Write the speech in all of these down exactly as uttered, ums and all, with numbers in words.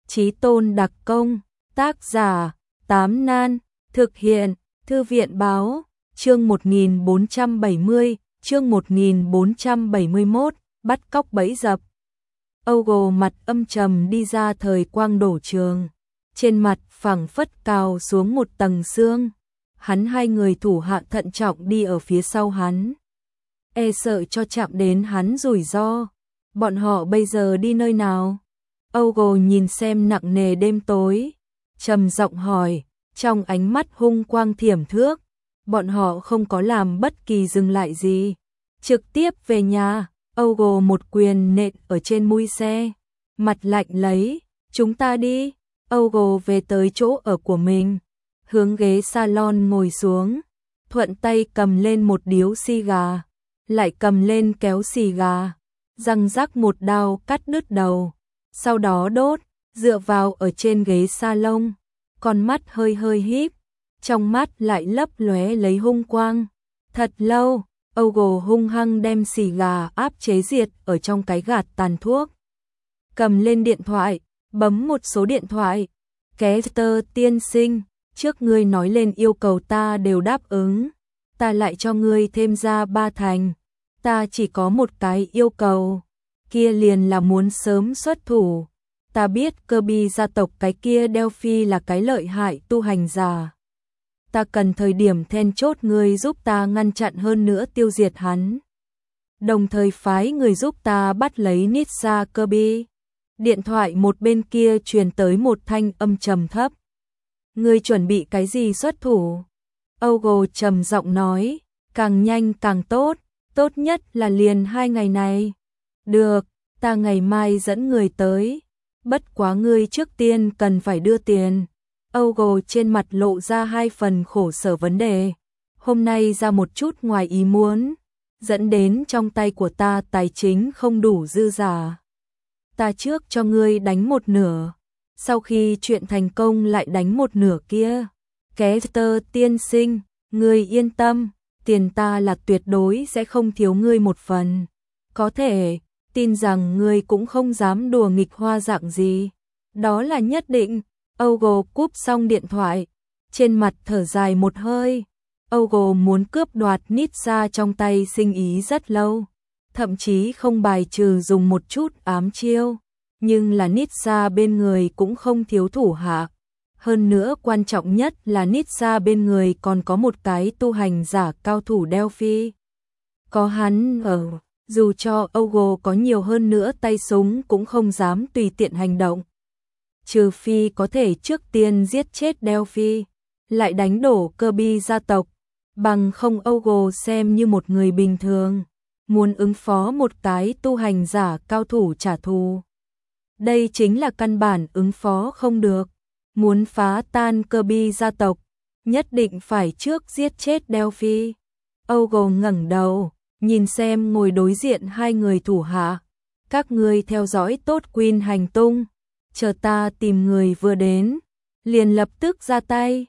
Chí tôn đặc công, tác giả, Tám Nan, thực hiện, Thư viện báo, chương một nghìn bốn trăm bảy mươi, chương một nghìn bốn trăm bảy mươi mốt, bắt cóc bẫy dập. Ogo mặt âm trầm đi ra thời quang đổ trường, trên mặt phẳng phất cào xuống một tầng xương. Hắn hai người thủ hạ thận trọng đi ở phía sau hắn, e sợ cho chạm đến hắn rủi ro. Bọn họ bây giờ đi nơi nào? Ogo nhìn xem nặng nề đêm tối, trầm giọng hỏi, trong ánh mắt hung quang thiểm thước. Bọn họ không có làm bất kỳ dừng lại gì, trực tiếp về nhà. Ogo một quyền nện ở trên mui xe, mặt lạnh lấy, chúng ta đi. Ogo về tới chỗ ở của mình, hướng ghế salon ngồi xuống, thuận tay cầm lên một điếu xì gà, lại cầm lên kéo xì gà, răng rắc một đao cắt đứt đầu, sau đó đốt, dựa vào ở trên ghế salon, con mắt hơi hơi híp, trong mắt lại lấp lóe lấy hung quang. Thật lâu, Ogo hung hăng đem xì gà áp chế diệt ở trong cái gạt tàn thuốc. Cầm lên điện thoại, bấm một số điện thoại. Kester tiên sinh, trước ngươi nói lên yêu cầu ta đều đáp ứng, ta lại cho ngươi thêm ra ba thành. Ta chỉ có một cái yêu cầu, kia liền là muốn sớm xuất thủ. Ta biết Kirby gia tộc cái kia Delphi là cái lợi hại tu hành giả. Ta cần thời điểm then chốt ngươi giúp ta ngăn chặn hơn nữa tiêu diệt hắn. Đồng thời phái người giúp ta bắt lấy Nitsa Kirby. Điện thoại một bên kia truyền tới một thanh âm trầm thấp. Ngươi chuẩn bị cái gì xuất thủ? Ogo trầm giọng nói, càng nhanh càng tốt, tốt nhất là liền hai ngày này. Được, ta ngày mai dẫn người tới. Bất quá ngươi trước tiên cần phải đưa tiền. Ogo trên mặt lộ ra hai phần khổ sở vấn đề. Hôm nay ra một chút ngoài ý muốn, dẫn đến trong tay của ta tài chính không đủ dư giả. Ta trước cho ngươi đánh một nửa, sau khi chuyện thành công lại đánh một nửa kia. Kester tiên sinh, ngươi yên tâm, tiền ta là tuyệt đối sẽ không thiếu ngươi một phần. Có thể, tin rằng ngươi cũng không dám đùa nghịch hoa dạng gì. Đó là nhất định. Ogo cúp xong điện thoại, trên mặt thở dài một hơi. Ogo muốn cướp đoạt Nitsa trong tay sinh ý rất lâu, thậm chí không bài trừ dùng một chút ám chiêu, nhưng là Nitsa bên người cũng không thiếu thủ hạ. Hơn nữa quan trọng nhất là Nitsa bên người còn có một cái tu hành giả cao thủ Delphi. Có hắn ở, dù cho Ogo có nhiều hơn nữa tay súng cũng không dám tùy tiện hành động. Trừ phi có thể trước tiên giết chết Delphi, lại đánh đổ Kirby gia tộc, bằng không Ogo xem như một người bình thường, muốn ứng phó một cái tu hành giả cao thủ trả thù. Đây chính là căn bản ứng phó không được, muốn phá tan Kirby gia tộc, nhất định phải trước giết chết Delphi. Ogo ngẩng đầu, nhìn xem ngồi đối diện hai người thủ hạ, các ngươi theo dõi tốt Queen hành tung. Chờ ta tìm người vừa đến, liền lập tức ra tay.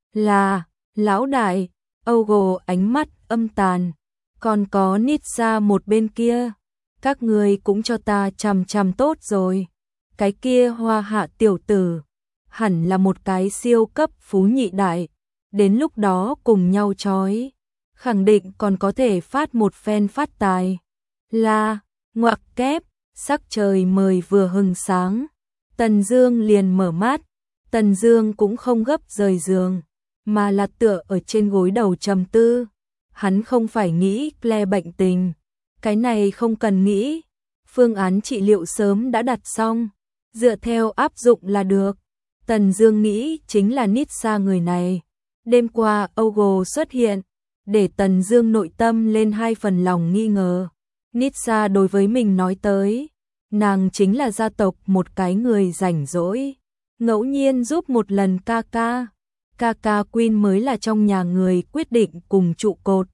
Là, lão đại. Ogo ánh mắt âm tàn. Còn có Nitsa một bên kia, các người cũng cho ta chằm chằm tốt rồi. Cái kia hoa hạ tiểu tử, hẳn là một cái siêu cấp phú nhị đại. Đến lúc đó cùng nhau chói, khẳng định còn có thể phát một phen phát tài. Là, ngoặc kép, sắc trời mời vừa hừng sáng. Tần Dương liền mở mắt, Tần Dương cũng không gấp rời giường, mà là tựa ở trên gối đầu trầm tư. Hắn không phải nghĩ Claire bệnh tình, cái này không cần nghĩ, phương án trị liệu sớm đã đặt xong, dựa theo áp dụng là được. Tần Dương nghĩ chính là Nitsa người này. Đêm qua Ogo xuất hiện, để Tần Dương nội tâm lên hai phần lòng nghi ngờ. Nitsa đối với mình nói tới, nàng chính là gia tộc một cái người rảnh rỗi, ngẫu nhiên giúp một lần ca ca. Ca ca Queen mới là trong nhà người quyết định cùng trụ cột.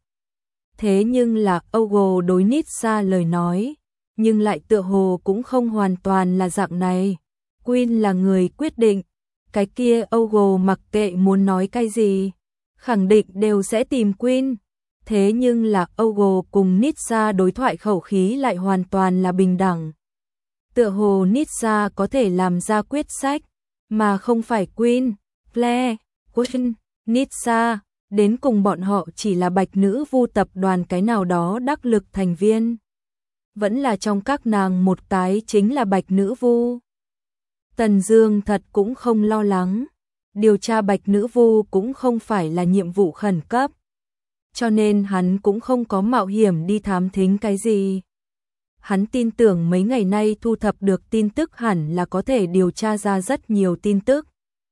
Thế nhưng là Ogo đối Nitsa lời nói, nhưng lại tựa hồ cũng không hoàn toàn là dạng này. Queen là người quyết định, cái kia Ogo mặc kệ muốn nói cái gì, khẳng định đều sẽ tìm Queen. Thế nhưng là Ogo cùng Nitsa đối thoại khẩu khí lại hoàn toàn là bình đẳng. Tựa hồ Nitsa có thể làm ra quyết sách, mà không phải Queen, Claire, Queen, Nitsa, đến cùng bọn họ chỉ là Bạch Nữ Vu tập đoàn cái nào đó đắc lực thành viên. Vẫn là trong các nàng một cái chính là Bạch Nữ Vu. Tần Dương thật cũng không lo lắng, điều tra Bạch Nữ Vu cũng không phải là nhiệm vụ khẩn cấp, cho nên hắn cũng không có mạo hiểm đi thám thính cái gì. Hắn tin tưởng mấy ngày nay thu thập được tin tức hẳn là có thể điều tra ra rất nhiều tin tức.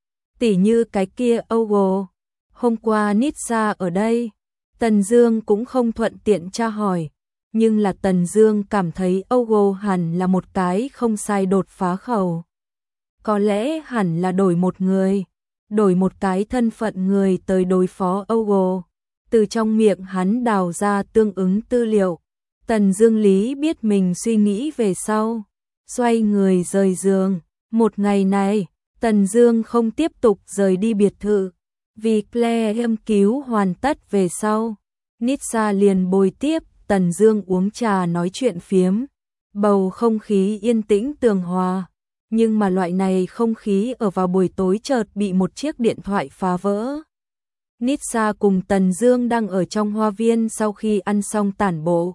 Tỉ như cái kia Ogo, hôm qua Nitsa ở đây, Tần Dương cũng không thuận tiện tra hỏi, nhưng là Tần Dương cảm thấy Ogo hẳn là một cái không sai đột phá khẩu. Có lẽ hẳn là đổi một người, đổi một cái thân phận người tới đối phó Ogo. Từ trong miệng hắn đào ra tương ứng tư liệu. Tần Dương Lý biết mình suy nghĩ về sau, xoay người rời giường. Một ngày này, Tần Dương không tiếp tục rời đi biệt thự, vì Claire em cứu hoàn tất về sau. Nitsa liền bồi tiếp Tần Dương uống trà nói chuyện phiếm, bầu không khí yên tĩnh tường hòa. Nhưng mà loại này không khí ở vào buổi tối chợt bị một chiếc điện thoại phá vỡ. Nitsa cùng Tần Dương đang ở trong hoa viên sau khi ăn xong tản bộ.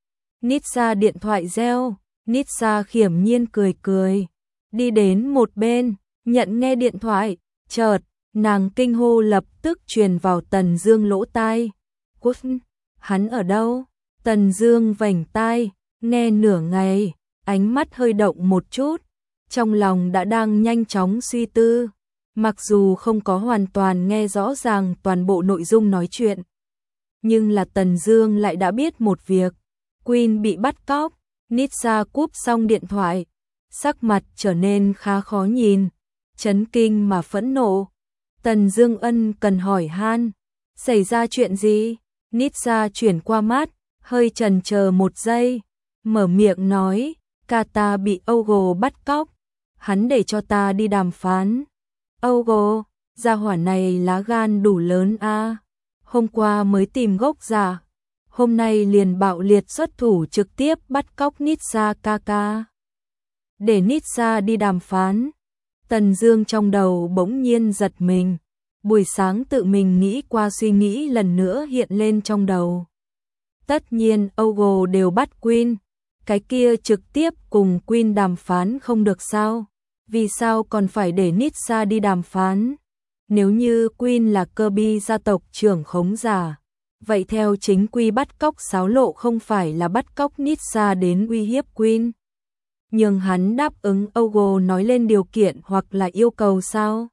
Nitsa điện thoại reo, Nitsa khiểm nhiên cười cười, đi đến một bên, nhận nghe điện thoại, chợt, nàng kinh hô lập tức truyền vào Tần Dương lỗ tai. Cút, hắn ở đâu? Tần Dương vành tai, nghe nửa ngày, ánh mắt hơi động một chút, trong lòng đã đang nhanh chóng suy tư. Mặc dù không có hoàn toàn nghe rõ ràng toàn bộ nội dung nói chuyện, nhưng là Tần Dương lại đã biết một việc, Queen bị bắt cóc. Nitsa cúp xong điện thoại, sắc mặt trở nên khá khó nhìn, chấn kinh mà phẫn nộ. Tần Dương ân cần hỏi han, xảy ra chuyện gì? Nitsa chuyển qua mắt, hơi chần chờ một giây, mở miệng nói, Kata bị Ogo bắt cóc, hắn để cho ta đi đàm phán. Ogo, gia hỏa này lá gan đủ lớn a, à. Hôm qua mới tìm gốc giả, hôm nay liền bạo liệt xuất thủ trực tiếp bắt cóc Nitsa Kaka. Để Nitsa đi đàm phán. Tần Dương trong đầu bỗng nhiên giật mình, buổi sáng tự mình nghĩ qua suy nghĩ lần nữa hiện lên trong đầu. Tất nhiên Ogo đều bắt Queen, cái kia trực tiếp cùng Queen đàm phán không được sao? Vì sao còn phải để Nitsa đi đàm phán? Nếu như Queen là Kirby gia tộc trưởng khống giả, vậy theo chính quy bắt cóc xáo lộ không phải là bắt cóc Nitsa đến uy hiếp Queen. Nhưng hắn đáp ứng Ogo nói lên điều kiện hoặc là yêu cầu sao?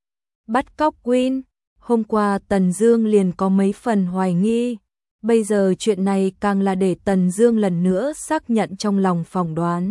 Bắt cóc Queen, hôm qua Tần Dương liền có mấy phần hoài nghi, bây giờ chuyện này càng là để Tần Dương lần nữa xác nhận trong lòng phỏng đoán.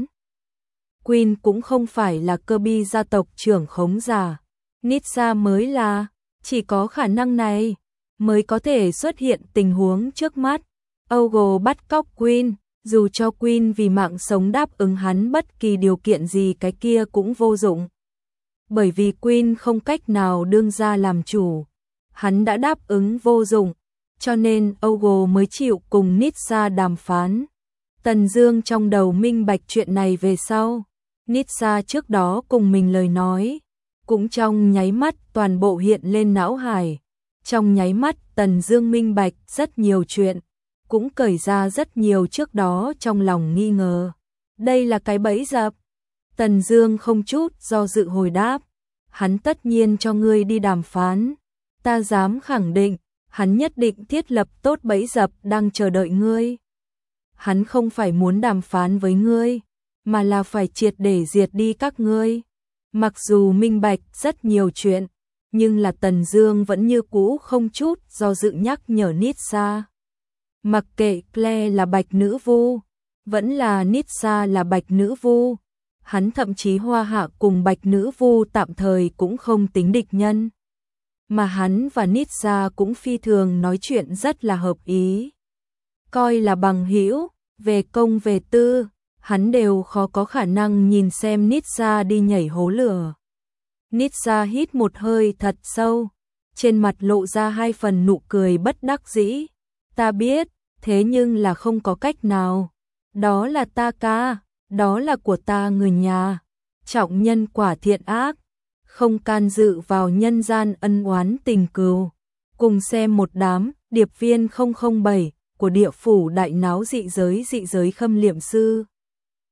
Queen cũng không phải là Kirby gia tộc trưởng khống giả, Nitsa mới là, chỉ có khả năng này mới có thể xuất hiện tình huống trước mắt. Ogo bắt cóc Queen, dù cho Queen vì mạng sống đáp ứng hắn bất kỳ điều kiện gì cái kia cũng vô dụng. Bởi vì Queen không cách nào đương ra làm chủ, hắn đã đáp ứng vô dụng, cho nên Ogo mới chịu cùng Nitsa đàm phán. Tần Dương trong đầu minh bạch chuyện này về sau, Nitsa trước đó cùng mình lời nói, cũng trong nháy mắt toàn bộ hiện lên não hải. Trong nháy mắt Tần Dương minh bạch rất nhiều chuyện, cũng cởi ra rất nhiều trước đó trong lòng nghi ngờ. Đây là cái bẫy dập. Tần Dương không chút do dự hồi đáp, hắn tất nhiên cho ngươi đi đàm phán. Ta dám khẳng định, hắn nhất định thiết lập tốt bẫy dập đang chờ đợi ngươi. Hắn không phải muốn đàm phán với ngươi, mà là phải triệt để diệt đi các ngươi. Mặc dù minh bạch rất nhiều chuyện, nhưng là Tần Dương vẫn như cũ không chút do dự nhắc nhở Nitsa. Mặc kệ Claire là Bạch Nữ Vu, vẫn là Nitsa là Bạch Nữ Vu, hắn thậm chí Hoa Hạ cùng Bạch Nữ Vu tạm thời cũng không tính địch nhân. Mà hắn và Nitsa cũng phi thường nói chuyện rất là hợp ý. Coi là bằng hữu, về công về tư, hắn đều khó có khả năng nhìn xem Nitsa đi nhảy hố lửa. Nitsa hít một hơi thật sâu, trên mặt lộ ra hai phần nụ cười bất đắc dĩ. Ta biết, thế nhưng là không có cách nào. Đó là Taka, đó là của ta người nhà, trọng nhân quả thiện ác, không can dự vào nhân gian ân oán tình cừu. Cùng xem một đám điệp viên không không bảy của địa phủ đại náo dị giới dị giới Khâm Liệm Sư.